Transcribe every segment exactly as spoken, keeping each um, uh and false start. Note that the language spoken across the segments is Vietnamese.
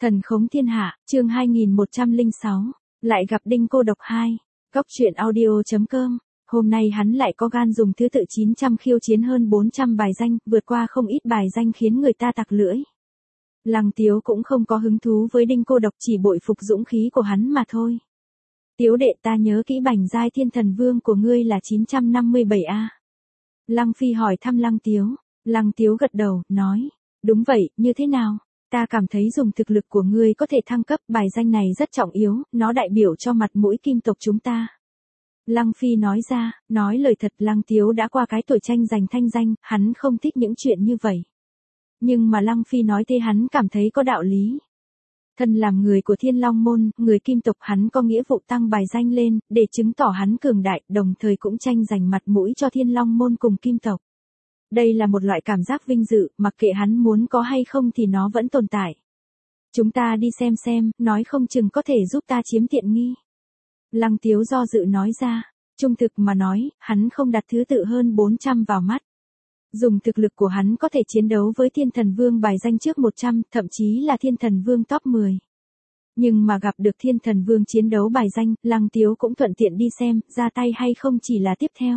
Thần khống thiên hạ, chương hai nghìn một trăm lẻ sáu, lại gặp Đinh Cô Độc hai. Cóc truyện audio.com. Hôm nay hắn lại có gan dùng thứ tự chín trăm khiêu chiến hơn bốn trăm bài danh, vượt qua không ít bài danh khiến người ta tặc lưỡi. Lăng Tiếu cũng không có hứng thú với Đinh Cô Độc, chỉ bội phục dũng khí của hắn mà thôi. Tiếu đệ, ta nhớ kỹ bành giai thiên thần vương của ngươi là chín trăm năm mươi bảy a. Lăng Phi hỏi thăm Lăng Tiếu. Lăng Tiếu gật đầu, nói, đúng vậy, như thế nào? Ta cảm thấy dùng thực lực của ngươi có thể thăng cấp, bài danh này rất trọng yếu, nó đại biểu cho mặt mũi kim tộc chúng ta. Lăng Phi nói ra, nói lời thật, Lăng Tiếu đã qua cái tuổi tranh giành thanh danh, hắn không thích những chuyện như vậy. Nhưng mà Lăng Phi nói thế hắn cảm thấy có đạo lý. Thân làm người của Thiên Long Môn, người kim tộc, hắn có nghĩa vụ tăng bài danh lên, để chứng tỏ hắn cường đại, đồng thời cũng tranh giành mặt mũi cho Thiên Long Môn cùng kim tộc. Đây là một loại cảm giác vinh dự, mặc kệ hắn muốn có hay không thì nó vẫn tồn tại. Chúng ta đi xem xem, nói không chừng có thể giúp ta chiếm tiện nghi. Lăng Tiếu do dự nói ra, trung thực mà nói, hắn không đặt thứ tự hơn bốn trăm vào mắt. Dùng thực lực của hắn có thể chiến đấu với Thiên Thần Vương bài danh trước một trăm, thậm chí là Thiên Thần Vương top mười. Nhưng mà gặp được Thiên Thần Vương chiến đấu bài danh, Lăng Tiếu cũng thuận tiện đi xem, ra tay hay không chỉ là tiếp theo.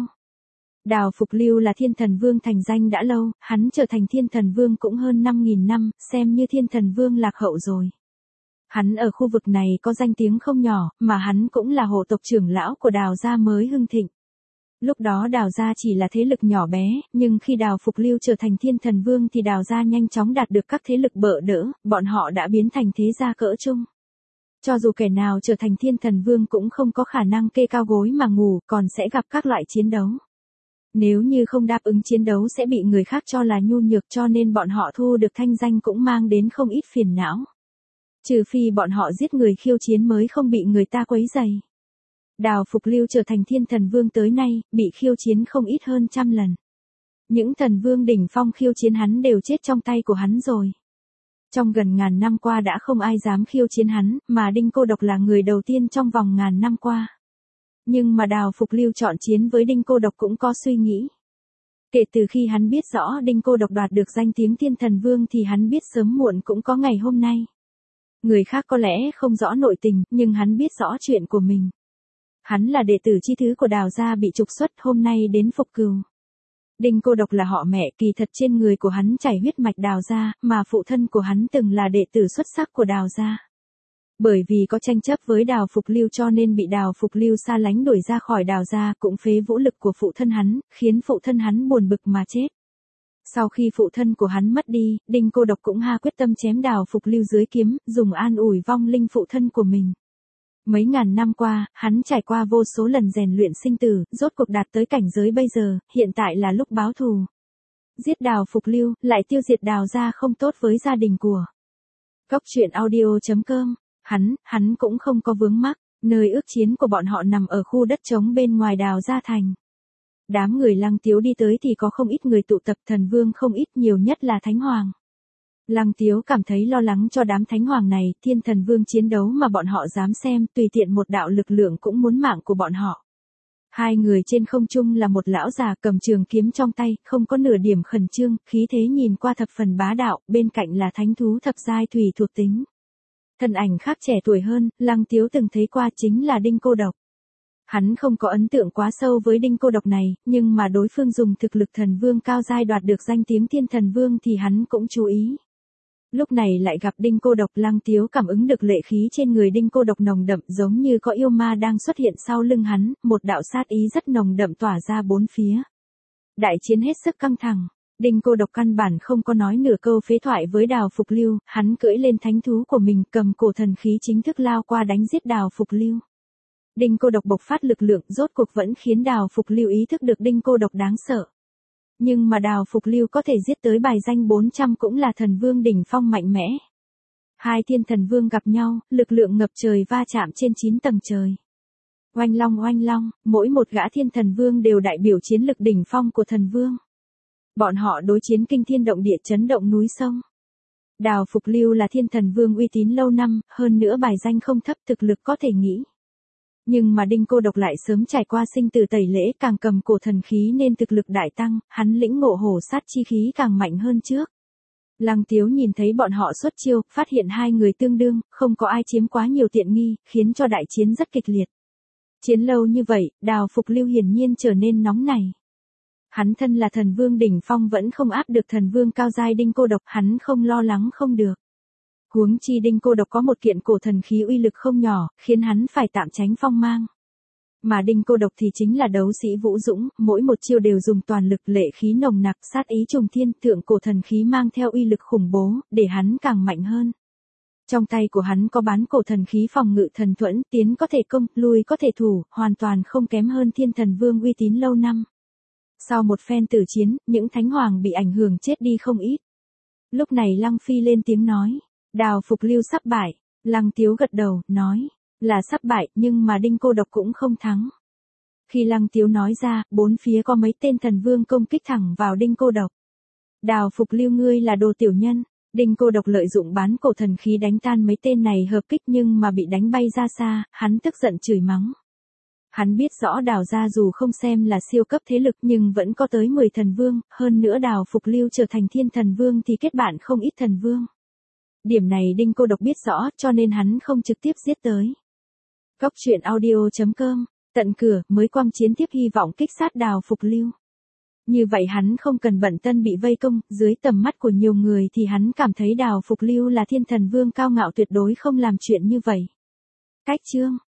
Đào Phục Lưu là Thiên Thần Vương thành danh đã lâu, hắn trở thành Thiên Thần Vương cũng hơn năm nghìn năm, xem như Thiên Thần Vương lạc hậu rồi. Hắn ở khu vực này có danh tiếng không nhỏ, mà hắn cũng là hộ tộc trưởng lão của Đào gia mới hưng thịnh. Lúc đó Đào gia chỉ là thế lực nhỏ bé, nhưng khi Đào Phục Lưu trở thành Thiên Thần Vương thì Đào gia nhanh chóng đạt được các thế lực bợ đỡ, bọn họ đã biến thành thế gia cỡ trung. Cho dù kẻ nào trở thành Thiên Thần Vương cũng không có khả năng kê cao gối mà ngủ, còn sẽ gặp các loại chiến đấu. Nếu như không đáp ứng chiến đấu sẽ bị người khác cho là nhu nhược, cho nên bọn họ thu được thanh danh cũng mang đến không ít phiền não. Trừ phi bọn họ giết người khiêu chiến mới không bị người ta quấy rầy. Đào Phục Lưu trở thành Thiên Thần Vương tới nay, bị khiêu chiến không ít hơn trăm lần. Những thần vương đỉnh phong khiêu chiến hắn đều chết trong tay của hắn rồi. Trong gần ngàn năm qua đã không ai dám khiêu chiến hắn, mà Đinh Cô Độc là người đầu tiên trong vòng ngàn năm qua. Nhưng mà Đào Phục Lưu chọn chiến với Đinh Cô Độc cũng có suy nghĩ. Kể từ khi hắn biết rõ Đinh Cô Độc đoạt được danh tiếng Thiên Thần Vương thì hắn biết sớm muộn cũng có ngày hôm nay. Người khác có lẽ không rõ nội tình, nhưng hắn biết rõ chuyện của mình. Hắn là đệ tử chi thứ của Đào gia bị trục xuất, hôm nay đến phục cừu. Đinh Cô Độc là họ mẹ, kỳ thật trên người của hắn chảy huyết mạch Đào gia, mà phụ thân của hắn từng là đệ tử xuất sắc của Đào gia. Bởi vì có tranh chấp với Đào Phục Lưu cho nên bị Đào Phục Lưu xa lánh đuổi ra khỏi Đào gia, cũng phế vũ lực của phụ thân hắn, khiến phụ thân hắn buồn bực mà chết. Sau khi phụ thân của hắn mất đi, Đinh Cô Độc cũng ha quyết tâm chém Đào Phục Lưu dưới kiếm, dùng an ủi vong linh phụ thân của mình. Mấy ngàn năm qua, hắn trải qua vô số lần rèn luyện sinh tử, rốt cuộc đạt tới cảnh giới bây giờ, hiện tại là lúc báo thù. Giết Đào Phục Lưu, lại tiêu diệt Đào gia không tốt với gia đình của. Cóc truyện audio.com. Hắn, hắn cũng không có vướng mắc, nơi ước chiến của bọn họ nằm ở khu đất trống bên ngoài Đào gia thành. Đám người Lăng Tiếu đi tới thì có không ít người tụ tập, thần vương không ít, nhiều nhất là Thánh Hoàng. Lăng Tiếu cảm thấy lo lắng cho đám Thánh Hoàng này, Thiên Thần Vương chiến đấu mà bọn họ dám xem, tùy tiện một đạo lực lượng cũng muốn mạng của bọn họ. Hai người trên không trung là một lão già cầm trường kiếm trong tay, không có nửa điểm khẩn trương, khí thế nhìn qua thập phần bá đạo, bên cạnh là thánh thú thập giai thủy thuộc tính. Thân ảnh khác trẻ tuổi hơn, Lăng Tiếu từng thấy qua, chính là Đinh Cô Độc. Hắn không có ấn tượng quá sâu với Đinh Cô Độc này, nhưng mà đối phương dùng thực lực thần vương cao giai đoạt được danh tiếng Thiên Thần Vương thì hắn cũng chú ý. Lúc này lại gặp Đinh Cô Độc, Lăng Tiếu cảm ứng được lệ khí trên người Đinh Cô Độc nồng đậm, giống như có yêu ma đang xuất hiện sau lưng hắn, một đạo sát ý rất nồng đậm tỏa ra bốn phía. Đại chiến hết sức căng thẳng. Đinh Cô Độc căn bản không có nói nửa câu phế thoại với Đào Phục Lưu, hắn cưỡi lên thánh thú của mình, cầm cổ thần khí chính thức lao qua đánh giết Đào Phục Lưu. Đinh Cô Độc bộc phát lực lượng, rốt cuộc vẫn khiến Đào Phục Lưu ý thức được Đinh Cô Độc đáng sợ. Nhưng mà Đào Phục Lưu có thể giết tới bài danh bốn trăm cũng là thần vương đỉnh phong mạnh mẽ. Hai Thiên Thần Vương gặp nhau, lực lượng ngập trời va chạm trên chín tầng trời. Oanh long oanh long, mỗi một gã Thiên Thần Vương đều đại biểu chiến lực đỉnh phong của thần vương. Bọn họ đối chiến kinh thiên động địa, chấn động núi sông. Đào Phục Lưu là Thiên Thần Vương uy tín lâu năm, hơn nữa bài danh không thấp, thực lực có thể nghĩ. Nhưng mà Đinh Cô Độc lại sớm trải qua sinh tử tẩy lễ, càng cầm cổ thần khí nên thực lực đại tăng, hắn lĩnh ngộ hổ sát chi khí càng mạnh hơn trước. Lăng Tiếu nhìn thấy bọn họ xuất chiêu, phát hiện hai người tương đương, không có ai chiếm quá nhiều tiện nghi, khiến cho đại chiến rất kịch liệt. Chiến lâu như vậy, Đào Phục Lưu hiển nhiên trở nên nóng nảy. Hắn thân là thần vương đỉnh phong vẫn không áp được thần vương cao giai Đinh Cô Độc, hắn không lo lắng không được. Huống chi Đinh Cô Độc có một kiện cổ thần khí uy lực không nhỏ, khiến hắn phải tạm tránh phong mang. Mà Đinh Cô Độc thì chính là đấu sĩ vũ dũng, mỗi một chiêu đều dùng toàn lực, lệ khí nồng nặc, sát ý trùng thiên, thượng cổ thần khí mang theo uy lực khủng bố, để hắn càng mạnh hơn. Trong tay của hắn có bán cổ thần khí phòng ngự thần thuẫn, tiến có thể công, lui có thể thủ, hoàn toàn không kém hơn Thiên Thần Vương uy tín lâu năm. Sau một phen tử chiến, những thánh hoàng bị ảnh hưởng chết đi không ít. Lúc này Lăng Phi lên tiếng nói, Đào Phục Lưu sắp bại. Lăng Tiếu gật đầu, nói, là sắp bại, nhưng mà Đinh Cô Độc cũng không thắng. Khi Lăng Tiếu nói ra, bốn phía có mấy tên thần vương công kích thẳng vào Đinh Cô Độc. Đào Phục Lưu ngươi là đồ tiểu nhân. Đinh Cô Độc lợi dụng bán cổ thần khí đánh tan mấy tên này hợp kích nhưng mà bị đánh bay ra xa, hắn tức giận chửi mắng. Hắn biết rõ Đào gia dù không xem là siêu cấp thế lực nhưng vẫn có tới mười thần vương, hơn nữa Đào Phục Lưu trở thành thiên thần vương thì kết bạn không ít thần vương. Điểm này Đinh Cô Độc biết rõ cho nên hắn không trực tiếp giết tới. Cốc truyện audio chấm com, tận cửa, mới quang chiến tiếp hy vọng kích sát Đào Phục Lưu. Như vậy hắn không cần bận tâm bị vây công, dưới tầm mắt của nhiều người thì hắn cảm thấy Đào Phục Lưu là thiên thần vương cao ngạo tuyệt đối không làm chuyện như vậy. Cách chương